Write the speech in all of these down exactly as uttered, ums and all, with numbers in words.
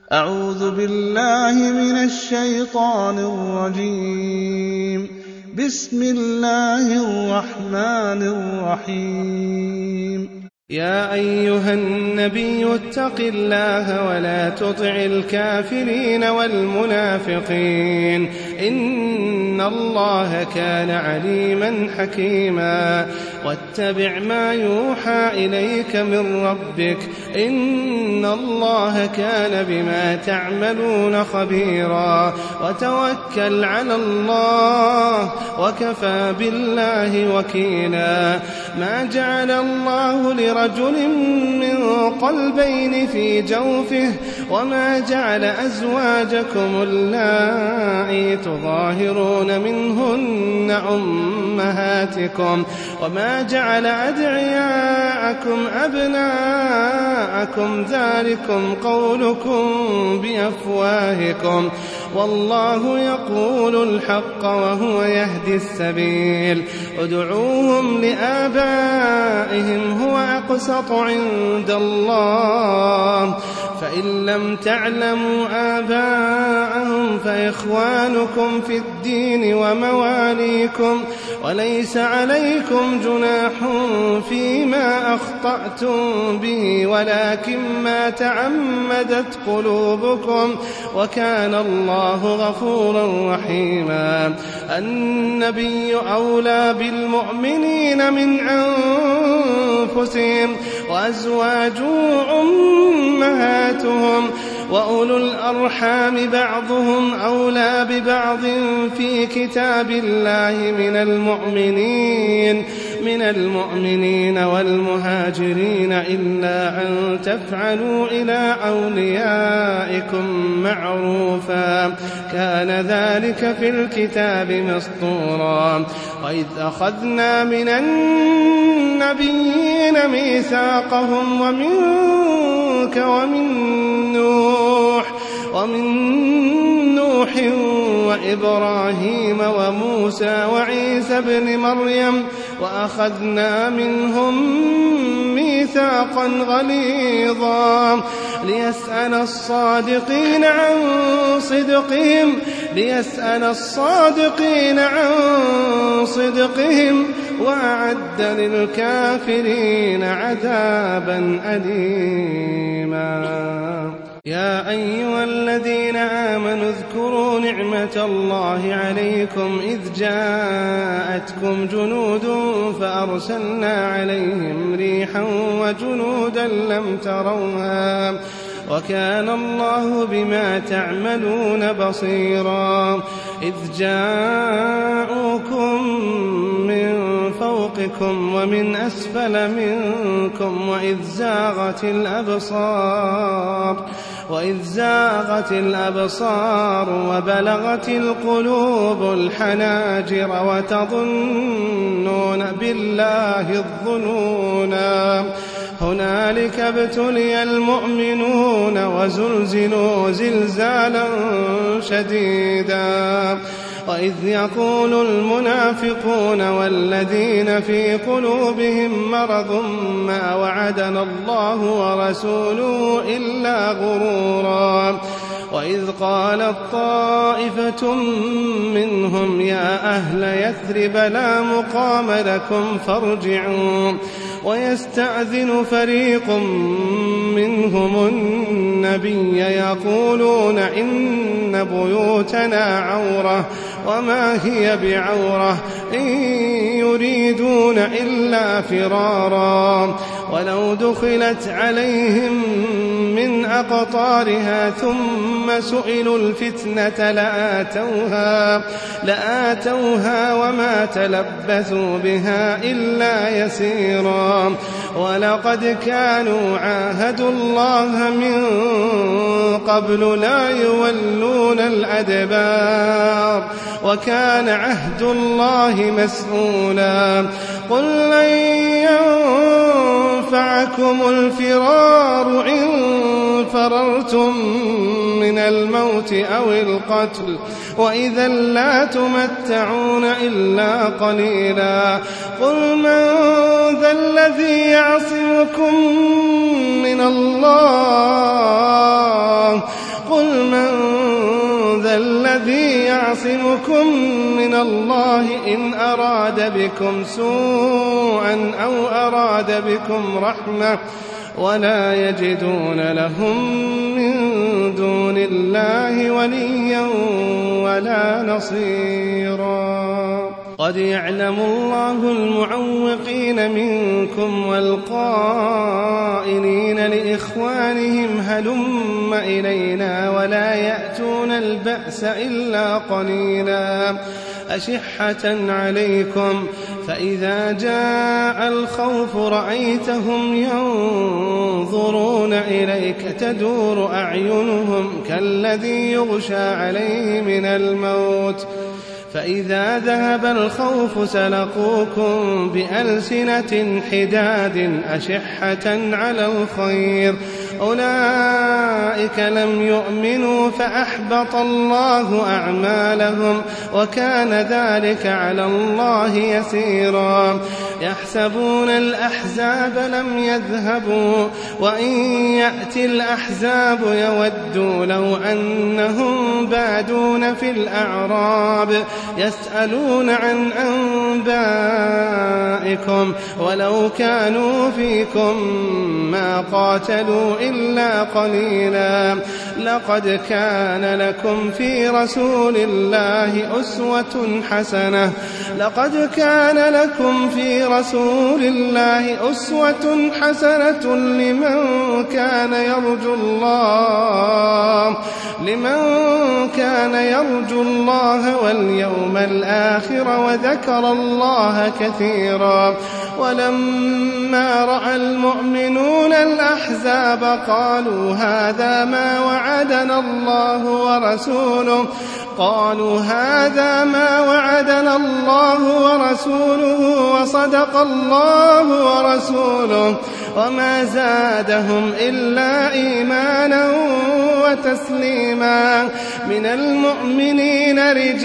أعوذ بالله من الشيطان الرجيم. بسم الله الرحمن الرحيم. يا أيها النبي اتق الله ولا تطع الكافرين والمنافقين إن الله كان عليما حكيما واتبع ما يوحى إليك من ربك إن الله كان بما تعملون خبيرا وتوكل على الله وكفى بالله وكيلا. ما جعل الله لرجل من قلبين في جوفه وما جعل أزواجكم اللائي تظاهرون منهن أمهاتكم وما جعل أدعياءكم أبناءكم ذلكم قولكم بأفواهكم والله يقول الحق وهو يهدي السبيل. ادعوهم لآبائهم هو أقسط عند الله فإن لم تعلموا آباءهم فإخوانكم في الدين ومواليكم وليس عليكم جناح فيما أخطأتم به ولكن ما تعمدت قلوبكم وكان الله غفورا رحيما. النبي أولى بالمؤمنين من أنفسهم وأزواجه أمهاتهم وأولو الأرحام بعضهم أولى ببعض في كتاب الله من المؤمنين من المؤمنين والمهاجرين إلا أن تفعلوا إلى أوليائكم معروفا كان ذلك في الكتاب مسطورا. وإذ أخذنا من النبيين ميثاقهم ومنك ومن نوح ومن نوح وإبراهيم وموسى وعيسى ابن مريم وأخذنا منهم ميثاقا غليظا ليسأل الصادقين عن صدقهم ليسأل الصادقين عن صدقهم وأعد للكافرين عذابا أليما. يا أيها الذين آمنوا اذكروا نعمة الله عليكم إذ جاءتكم جنود فأرسلنا عليهم ريحا وجنودا لم تروها وكان الله بما تعملون بصيرا. إذ جاءوكم من فوقكم ومن أسفل منكم وإذ زاغت الأبصار وإذ زاغت الأبصار وبلغت القلوب الحناجر وتظنون بالله الظنونا هنالك ابتلي المؤمنون وزلزلوا زلزالا شديدا. وإذ يقول المنافقون والذين في قلوبهم مرض ما وعدنا الله ورسوله إلا غرورا. وإذ قالت طائفة منهم يا أهل يثرب لا مقام لكم فارجعوا ويستأذن فريق منهم النبي يقولون إن بيوتنا عورة وما هي بعورة إن يريدون إلا فرارا ولو دخلت عليهم من أقطارها ثم سئلوا الفتنة لآتوها, لآتوها وما تلبثوا بها إلا يسيرا. ولقد كانوا عاهدوا الله من قبل لا يولون الأدبار وكان عهد الله مسؤولا. قل لن ينفعكم الفرار إن فررتم من الموت أو القتل وإذا لا تمتعون إلا قليلا. قل من ذا الذي يعصمكم من الله قل من ذا الذي يعصمكم من الله إن أراد بكم سوءا أو أراد بكم رحمة ولا يجدون لهم من دون الله وليا ولا نصيرا قد يعلم الله المعوقين منكم والقائلين لإخوانهم هلم إلينا ولا يأتون البأس إلا قليلا أشحة عليكم فإذا جاء الخوف رأيتهم ينظرون إليك تدور أعينهم كالذي يغشى عليه من الموت فإذا ذهب الخوف سلقوكم بألسنة حداد أشحة على الخير أولئك لم يؤمنوا فأحبط الله أعمالهم وكان ذلك على الله يسيرا يحسبون الأحزاب لم يذهبوا وإن يأتي الأحزاب يودوا لو أنهم بادون في الأعراب يسألون عن أنبائكم ولو كانوا فيكم ما قاتلوا إلا قليلا لقد كان لكم في رسول الله أسوة حسنة لقد كان لكم في رسول الله أسوة حسنة لمن كان يرجو الله لمن كان يرجو الله واليوم الآخر وذكر الله كثيرا ولما رأى المؤمنون الأحزاب قالوا هذا ما وعدنا الله ورسوله قالوا هذا ما وعدنا الله ورسوله وصدق الله ورسوله وما زادهم إلا إيمانا وتسليما من المؤمنين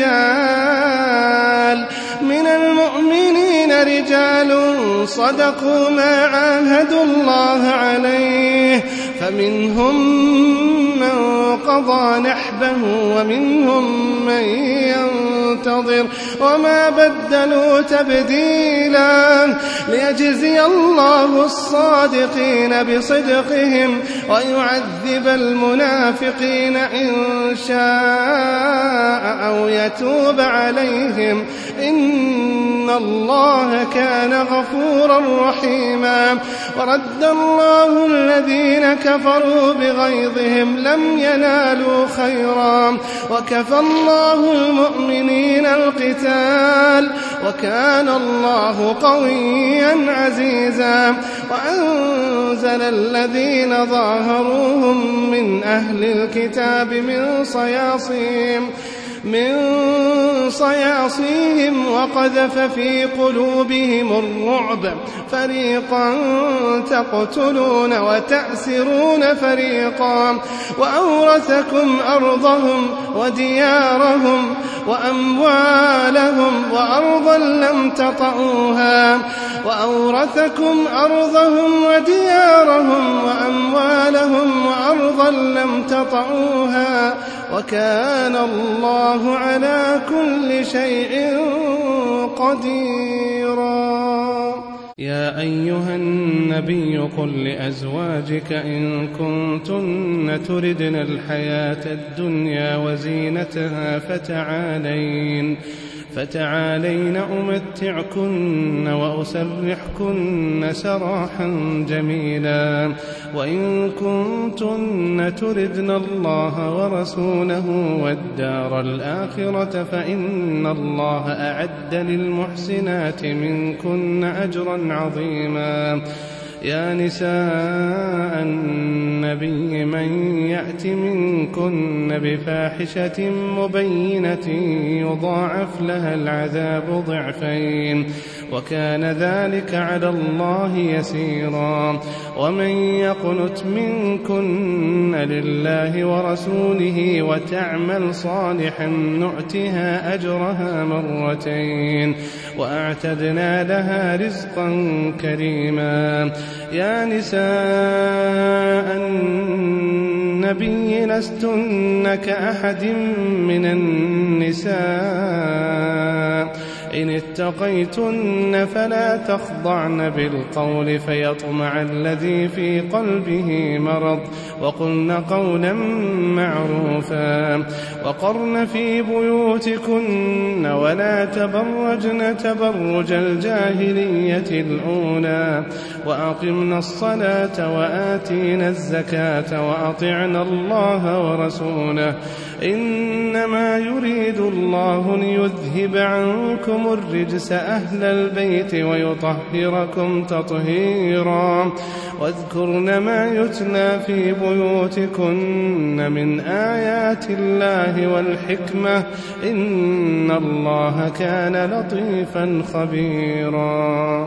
رجال من المؤمنين رجال صدقوا ما عاهدوا الله عليه فمنهم من قضى نحبه ومنهم من ينتظر وما بدلوا تبديلا ليجزي الله الصادقين بصدقهم ويعذب المنافقين إن شاء أو يتوب عليهم إن الله كان غفورا رحيما ورد الله الذين كفروا بغيظهم لم ينالوا خيرا وكفى الله المؤمنين القتال وكان الله قويا عزيزا وأنزل الذين ظاهروهم من أهل الكتاب من صياصيهم من صياصيهم وقذف في قلوبهم الرعب فريقا تقتلون وتأسرون فريقا وأورثكم أرضهم وديارهم وأموالهم وأرضا لم تطئوها وأورثكم أرضهم وديارهم وأموالهم وأرضا لم تطئوها وكان الله على كل شيء قديرا يا أيها النبي قل لأزواجك إن كنتن تردن الحياة الدنيا وزينتها فتعالين فتعالين أمتعكن وأسرحكن سراحا جميلا وإن كنتن تردن الله ورسوله والدار الآخرة فإن الله أعد للمحسنات منكن أجرا عظيما يا نساء النبي من يأت منكن بفاحشة مبينة يضاعف لها العذاب ضعفين وكان ذلك على الله يسيرا ومن يقنت منكن لله ورسوله وتعمل صالحا نؤتها أجرها مرتين وأعتدنا لها رزقا كريما يا نساء النبي النبي لستن كأحد من النساء إن اتقيتن فلا تخضعن بالقول فيطمع الذي في قلبه مرض وقلن قولا معروفا وقرن في بيوتكن ولا تبرجن تبرج الجاهلية الأولى وأقمنا الصلاة وآتينا الزكاة وأطعنا الله ورسوله إنما يريد الله ليذهب عنكم الرجس أهل البيت ويطهركم تطهيرا واذكرن ما يتلى في بيوتكن من آيات الله والحكمة إن الله كان لطيفا خبيرا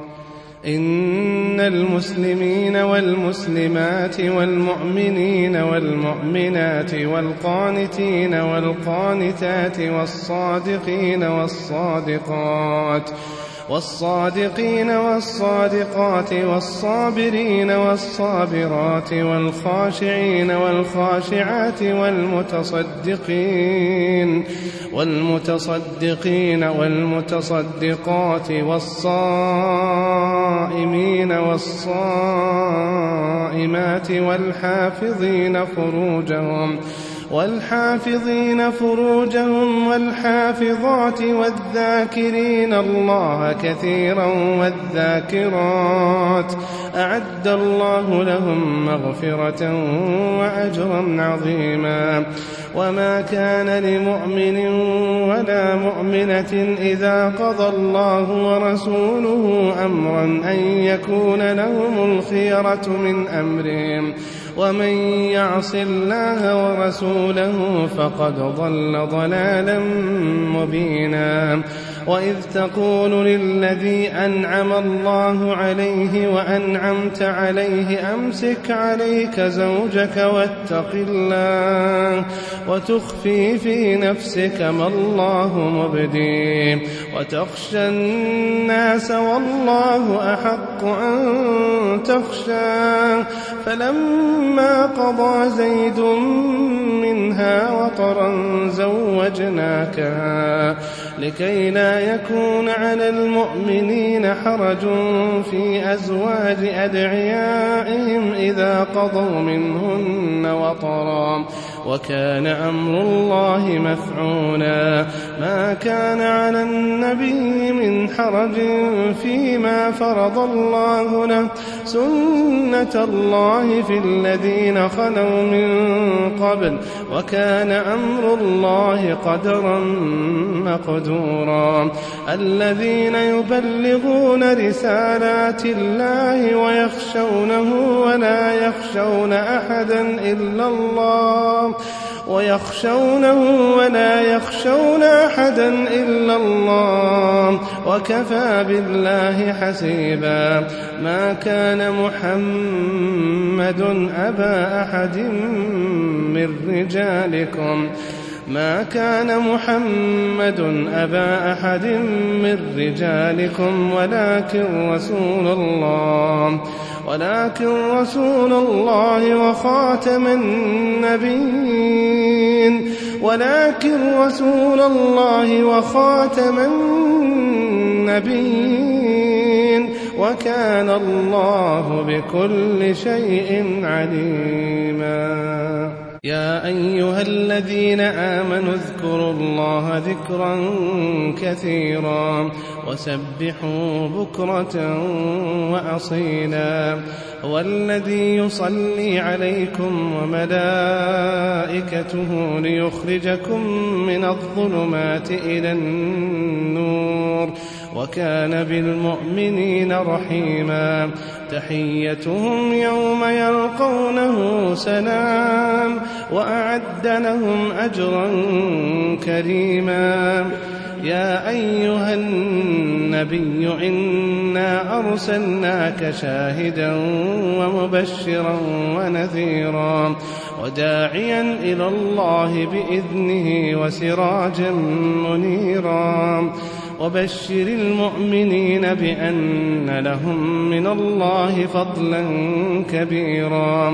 إن المسلمين والمسلمات والمؤمنين والمؤمنات والقانتين والقانتات والصادقين والصادقات والصادقين والصادقات والصابرين والصابرات والخاشعين والخاشعات والمتصدقين والمتصدقين والمتصدقات والصائمين والصائمات والحافظين فروجهم والحافظين فروجهم والحافظات والذاكرين الله كثيرا والذاكرات أعد الله لهم مغفرة وأجرا عظيما وما كان لمؤمن ولا مؤمنة إذا قضى الله ورسوله أمرا أن يكون لهم الخيرة من أمرهم ومن يعص الله ورسوله فقد ضل ضلالا مبينا وإذ تقول للذي أنعم الله عليه وأنعمت عليه أمسك عليك زوجك واتق الله وتخفي في نفسك ما الله مبديه وتخشى الناس والله أحق أن تخشاه فلما قضى زيد منها وطرا زوجناكها لكي لا يكون على المؤمنين حرج في أزواج أدعيائهم إذا قضوا منهن وطرا وكان أمر الله مفعولا ما كان على النبي من حرج فيما فرض الله له سنة الله في الذين خلوا من قبل وكان أمر الله قدرا مقدورا الذين يبلغون رسالات الله ويخشونه ولا يخشون أحدا إلا الله ويخشونه ولا يخشون أحدا إلا الله وكفى بالله حسيبا ما كان محمد أبا أحد من رجالكم ما كان محمد أبا أحد من رجالكم ولكن رسول الله ولكن رسول الله وخاتم النبيين ولكن رسول الله وخاتم النبيين وكان الله بكل شيء عليما يا أيها الذين آمنوا اذكروا الله ذكرا كثيرا وسبحوا بكرة وأصيلا والذي يصلي عليكم وملائكته ليخرجكم من الظلمات إلى النور وكان بالمؤمنين رحيما تحيتهم يوم يلقونه سلام وأعد لهم أجرا كريما يا أيها النبي إنا أرسلناك شاهدا ومبشرا ونذيرا وداعيا إلى الله بإذنه وسراجا منيرا وبشر المؤمنين بأن لهم من الله فضلا كبيرا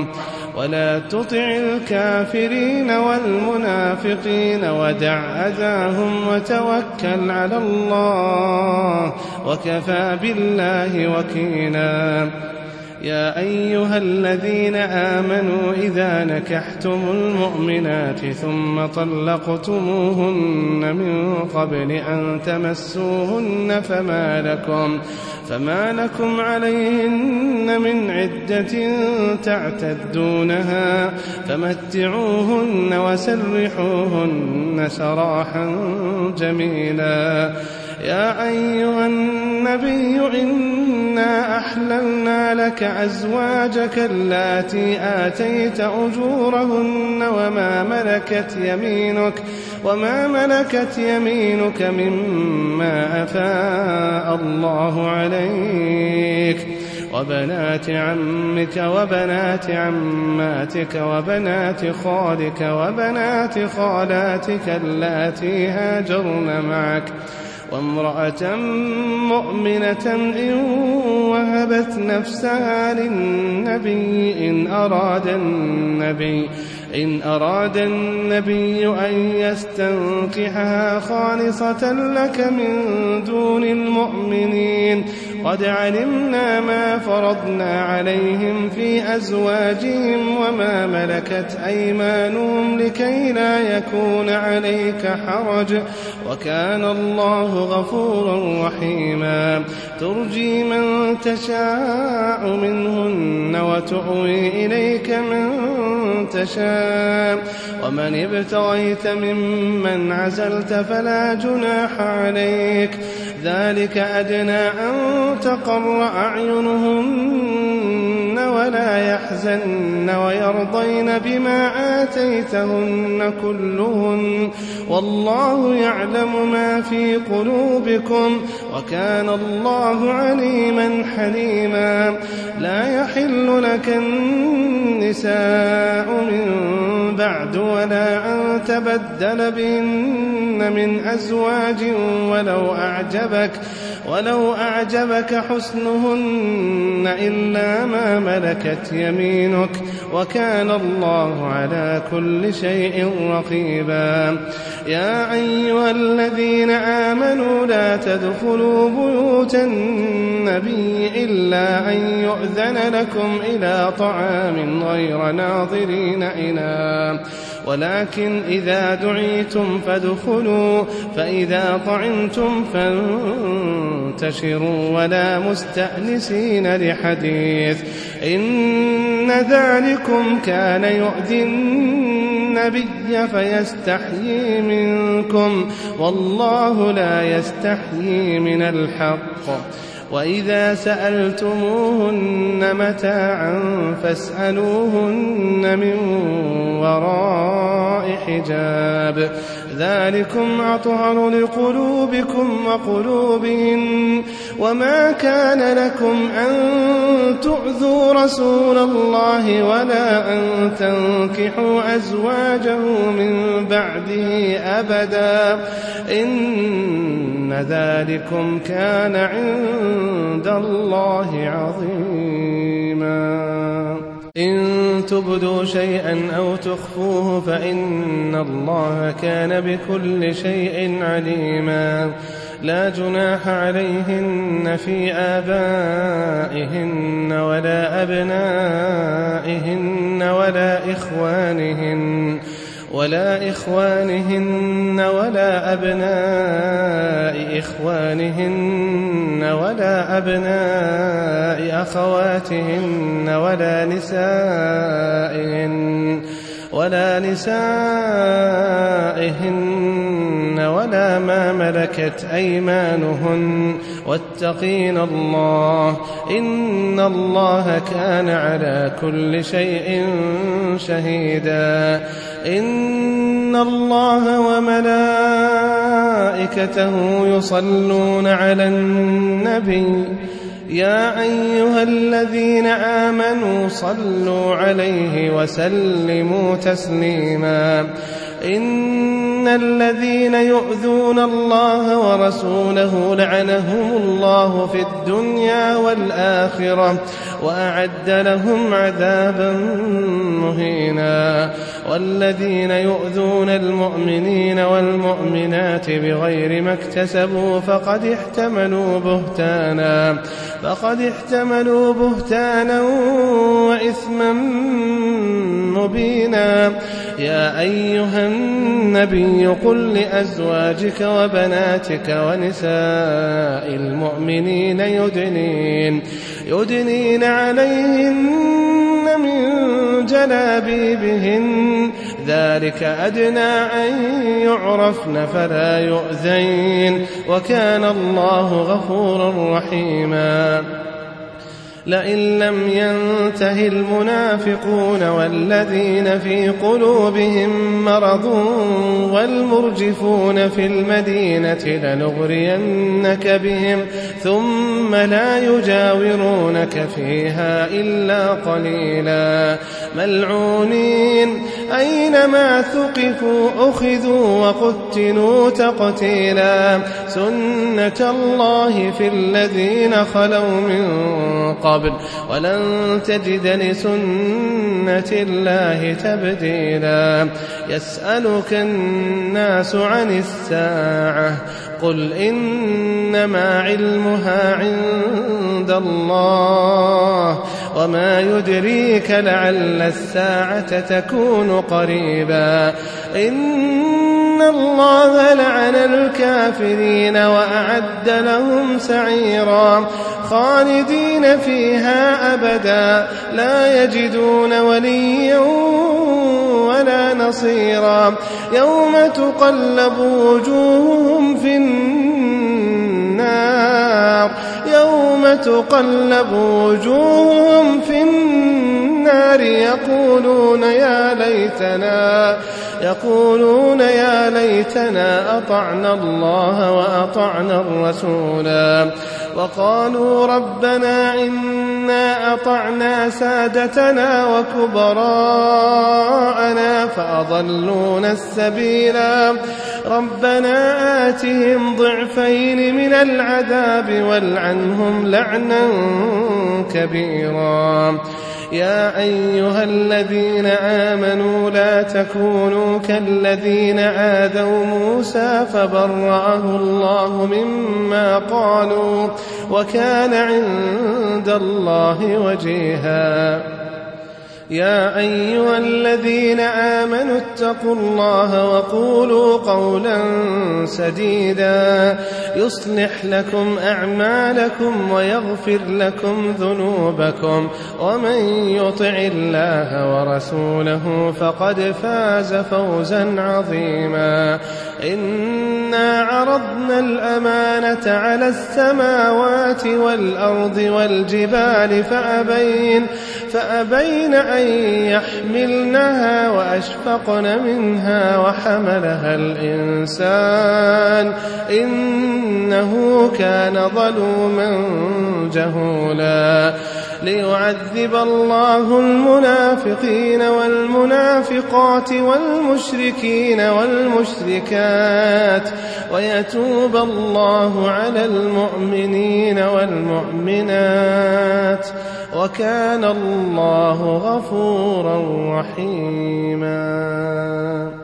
ولا تطع الكافرين والمنافقين ودع أذاهم وتوكل على الله وكفى بالله وكيلا. يا أيها الذين آمنوا إذا نكحتم المؤمنات ثم طلقتموهن من قبل أن تمسوهن فما لكم, فما لكم عليهن من عدة تعتدونها فمتعوهن وسرحوهن سراحا جميلا. يا أيها النبي إنا أحللنا لك أزواجك اللاتي آتيت أجورهن وما ملكت يمينك وما ملكت يمينك مما أفاء الله عليك وبنات عمك وبنات عماتك وبنات خالك وبنات خالاتك اللاتي هاجرن معك وامرأة مؤمنة إن وهبت نفسها للنبي إن أراد النبي إن أراد النبي أن يستنكحها خالصة لك من دون المؤمنين. قد علمنا ما فرضنا عليهم في أزواجهم وما ملكت أيمانهم لكي لا يكون عليك حرج وكان الله غفورا رحيما. ترجي من تشاء منهن وتؤوي إليك من تشاء ومن ابتغيت ممن عزلت فلا جناح عليك. ذلك أدنى أن تقر أعينهن ولا يحزن ويرضين بما آتيتهن كلهن والله يعلم ما في قلوبكم وكان الله عليما حليما. لا يحل لك النساء من بعد ولا أن تبدل بهن من أزواج ولو أعجبك ولو أعجبك حسنهن إلا ما ملكت يمينك وكان الله على كل شيء رقيبا. يا أيها الذين آمنوا لا تدخلوا بيوت النبي إلا أن يؤذن لكم إلى طعام غير ناظرين إناه ولكن إذا دعيتم فادخلوا فإذا طعمتم فانتشروا ولا مستأنسين لحديث إن ذلكم كان يؤذي النبي فيستحيي منكم والله لا يستحيي من الحق. وإذا سألتموهن متاعا فاسألوهن من وراء حجاب ذلكم أطهر لقلوبكم وقلوبهن. وما كان لكم أن تؤذوا رسول الله ولا أن تنكحوا أزواجه من بعده أبدا إن ذلكم كان عند الله عظيما. إن تبدوا شيئا أو تخفوه فإن الله كان بكل شيء عليما. لا جناح عليهن في آبائهن ولا أبنائهن ولا إخوانهن ولا إخوانهن ولا أبناء إخوانهن ولا أبناء أخواتهن ولا نسائهن ولا نسائهن ولا ما ملكت أيمانهن واتقين الله إن الله كان على كل شيء شهيدا. إن الله وملائكته يصلون على النبي يا أيها الذين آمنوا صلوا عليه وسلموا تسليما. إن الذين يؤذون الله ورسوله لعنهم الله في الدنيا والآخرة وأعد لهم عذابا مهينا والذين يؤذون المؤمنين والمؤمنات بغير ما اكتسبوا فقد احتملوا بهتانا فقد احتملوا بهتانا وإثما مبينا يا أيها النبي قل لأزواجك وبناتك ونساء المؤمنين يدنين يدنين عليهن من جلابيبهن ذلك أدنى أن يعرفن فلا يؤذين وكان الله غفورا رحيما لئن لم ينته المنافقون والذين في قلوبهم مرض والمرجفون في المدينة لنغرينك بهم ثم لا يجاورونك فيها إلا قليلا ملعونين أينما ثقفوا أخذوا وقتلوا تقتيلا سنة الله في الذين خلوا من قبل قبل ولن تجد لسنة الله تبديلا يسألك الناس عن الساعة قل إنما علمها عند الله وما يدريك لعل الساعة تكون قريبا إن الله لعن الكافرين وأعد لهم سعيرا خالدين فيها أبدا لا يجدون وليا ولا نصيرا يوم تقلب وجوههم في النار يوم تقلب وجوههم في النار يقولون يا ليتنا يقولون يا ليتنا أطعنا الله وأطعنا الرسولا وقالوا ربنا إنا أطعنا سادتنا وكبراءنا فأضلونا السبيلا ربنا آتهم ضعفين من العذاب والعنهم لعنا كبيرا يا أيها الذين آمنوا لا تكونوا كالذين آذوا موسى فبرأه الله مما قالوا وكان عند الله وجيها يا أيها الذين آمنوا اتقوا الله وقولوا قولا سديدا يصلح لكم أعمالكم ويغفر لكم ذنوبكم ومن يطع الله ورسوله فقد فاز فوزا عظيما إنا عرضنا الأمانة على السماوات والأرض والجبال فأبين فأبين أن يحملنها وأشفقن منها وحملها الإنسان إنه كان ظلوما جهولا ليعذب الله المنافقين والمنافقات والمشركين والمشركات ويتوب الله على المؤمنين والمؤمنات وكان الله غفورا رحيما.